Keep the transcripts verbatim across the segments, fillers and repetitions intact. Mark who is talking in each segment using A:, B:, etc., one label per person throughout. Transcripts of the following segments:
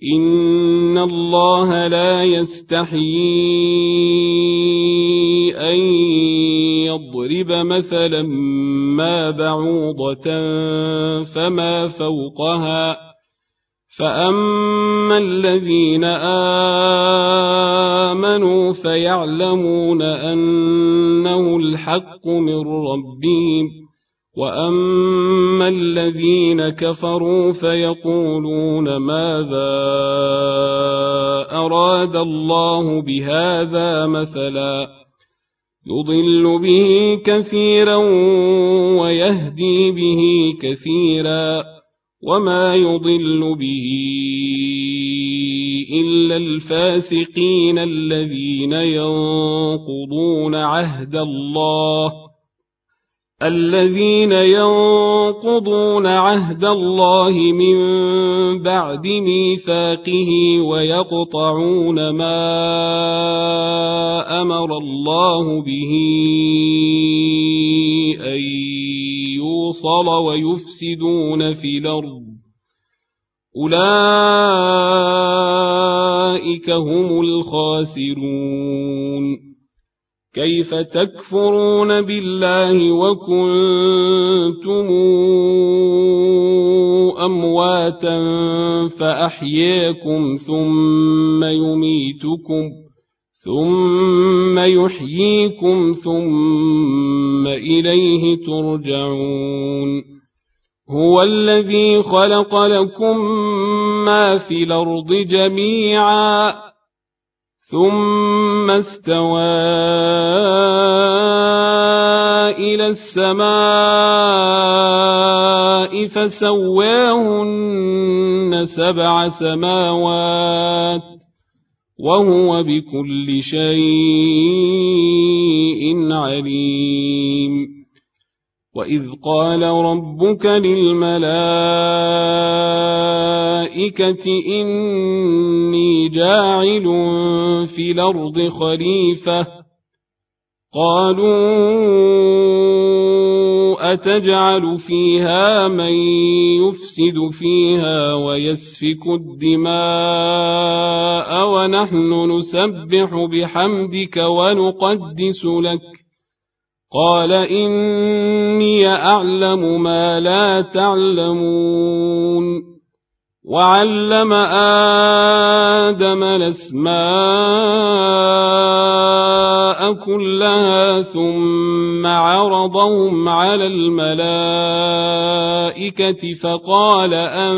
A: إن الله لا يستحيي أن يضرب مثلا ما بعوضة فما فوقها فأما الذين آمنوا فيعلمون أنه الحق من ربهم وأما الذين كفروا فيقولون ماذا أراد الله بهذا مثلا يضل به كثيرا ويهدي به كثيرا وما يضل به إلا الفاسقين الذين ينقضون عهد الله الذين ينقضون عهد الله من بعد ميثاقه ويقطعون ما أمر الله به أن يوصل ويفسدون في الأرض أولئك هم الخاسرون كيف تكفرون بالله وكنتم أمواتا فأحياكم ثم يميتكم ثم يحييكم ثم إليه ترجعون هو الذي خلق لكم ما في الأرض جميعا ثم استوى إلى السماء فسواهن سبع سماوات وهو بكل شيء عليم وإذ قال ربك للملائكة إني جاعل في الأرض خليفة قالوا أتجعل فيها من يفسد فيها ويسفك الدماء ونحن نسبح بحمدك ونقدس لك قال إني أعلم ما لا تعلمون وعلم آدم الأسماء كلها ثم عرضهم على الملائكة فقال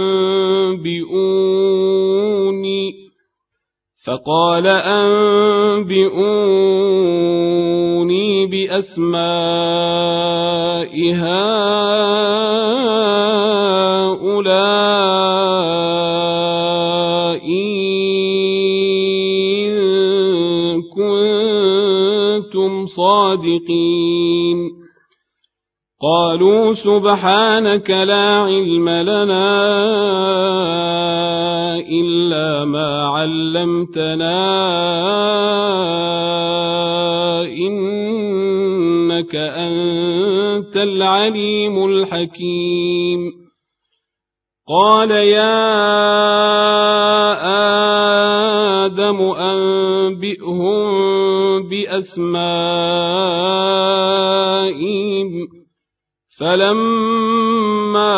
A: أنبئوني فقال أنبئوني بأسماء هؤلاء إن كنتم صادقين قالوا سبحانك لا علم لنا إلا ما علمتنا إنك أنت العليم الحكيم قال يا آدم أنبئهم بأسمائهم فلما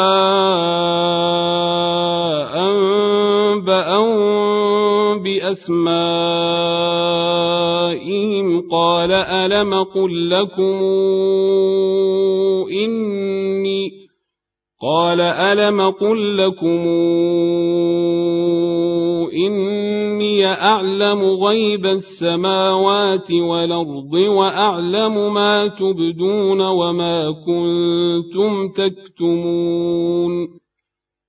A: أنبأهم بأسمائهم قال ألم قل لكم إني قال ألم قل لكم إني أعلم غيب السماوات والأرض وأعلم ما تبدون وما كنتم تكتمون